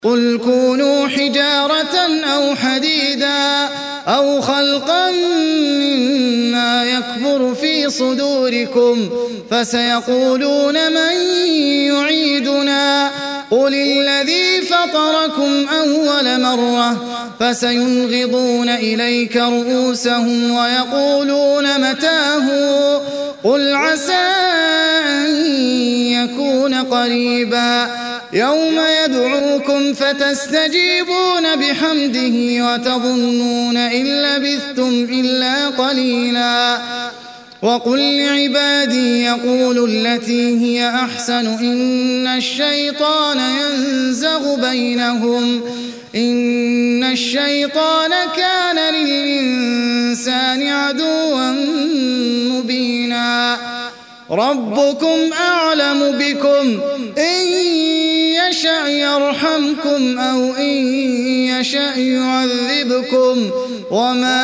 قل كونوا حجارة أو حديدا أو خلقا مما يكبر في صدوركم فسيقولون من يعيدنا قل الذي فطركم أول مرة فسينغضون إليك رؤوسهم ويقولون متاه قل عسى أن يكون قريبا يوم يدعوكم فتستجيبون بحمده وتظنون إن لبثتم إلا قليلا وقل لعبادي يقولوا التي هي أحسن إن الشيطان ينزغ بينهم إن الشيطان كان للإنسان عدوا مبينا ربكم أعلم بكم إن يشأ يرحمكم أو إن يشأ يعذبكم وما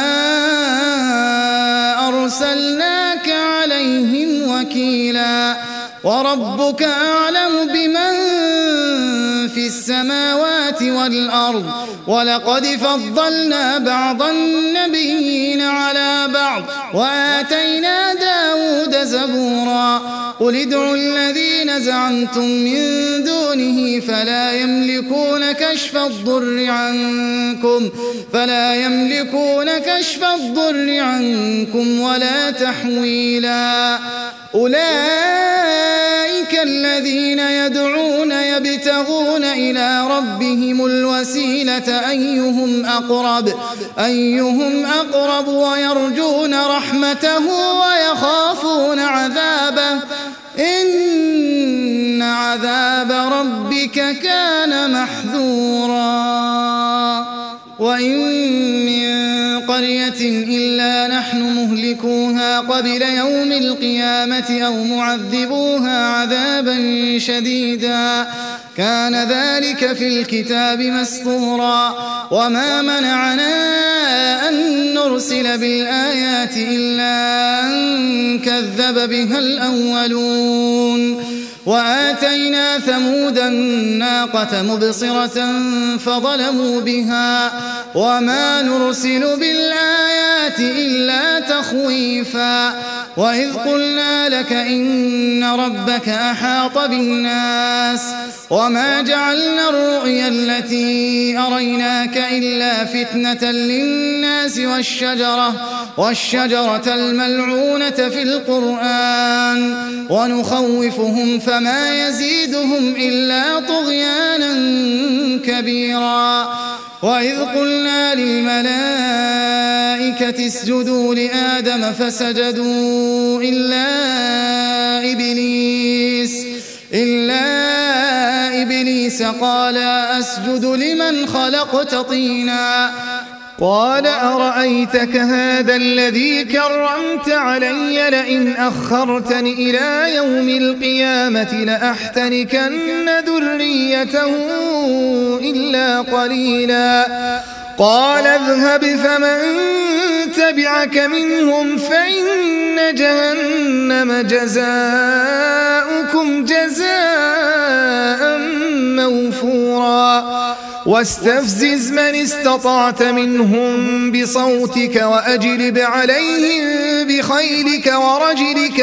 أرسلناك عليهم وكيلا وربك أعلم بمن في السماوات والأرض ولقد فضلنا بعض النبيين على بعض وآتينا داود زبورا قل ادعوا الذين زعمتم من دونه فلا يملكون كشف الضر عنكم ولا تحويلا أولئك الذين يدعون يبتغون إلى ربهم الوسيلة أيهم أقرب ويرجون رحمته ويخافون عذابه إن عذاب ربك كان محذورا وإن من قرية إلا نحن مهلكوها قبل يوم القيامة أو معذبوها عذابا شديدا كان ذلك في الكتاب مسطورا وما منعنا أن نرسل بالآيات إلا أن كذب بها الأولون وآتينا ثمود الناقة مبصرة فظلموا بها وما نرسل بالآيات إلا تخويفا وإذ قلنا لك إن ربك أحاط بالناس وما جعلنا الرؤيا التي أريناك إلا فتنة للناس والشجرة الملعونة في القرآن ونخوفهم فما يزيدهم إلا طغيانا كبيرا وإذ قلنا للملائكة اسجدوا لآدم فسجدوا إلا إبليس قال أسجد لمن خلقت طينا قال أرأيتك هذا الذي كرمت علي لئن أخرتني إلى يوم القيامة لأحتنكن ذريته إلا قليلا قال اذهب فمن تبعك منهم فإن جهنم جزاؤكم جزاء موفورا واستفزز من استطعت منهم بصوتك وأجلب عليهم بخيلك ورجلك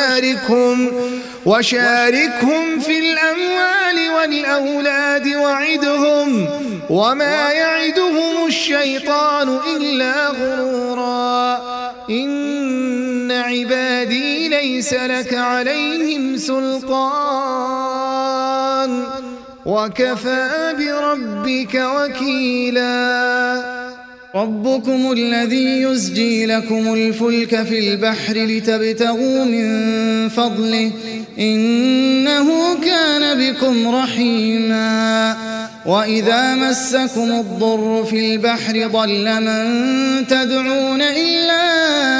وشاركهم في الأموال والأولاد وعدهم وما يعدهم الشيطان إلا غرورا إن عبادي ليس لك عليهم سلطان وكفى بربك وكيلا ربكم الذي يزجي لكم الفلك في البحر لتبتغوا من فضله إنه كان بكم رحيما وإذا مسكم الضر في البحر ضل من تدعون إلا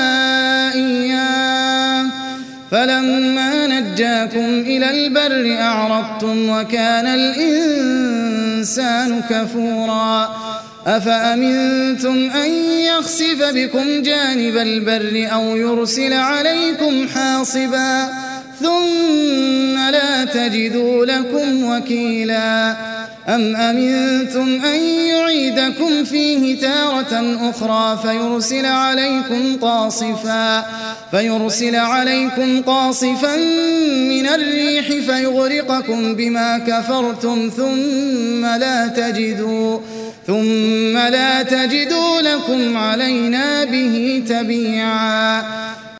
إياه فلما نجاكم إلى البر أعرضتم وكان الإنسان كفورا أفأمنتم أن يخسف بكم جانب البر أو يرسل عليكم حاصبا ثم لا تجدوا لكم وكيلا أم أمنتم أن يعيدكم فيه تارة أخرى فيرسل عليكم قاصفا من الريح فيغرقكم بما كفرتم ثم لا تجدوا لكم علينا به تبيعا.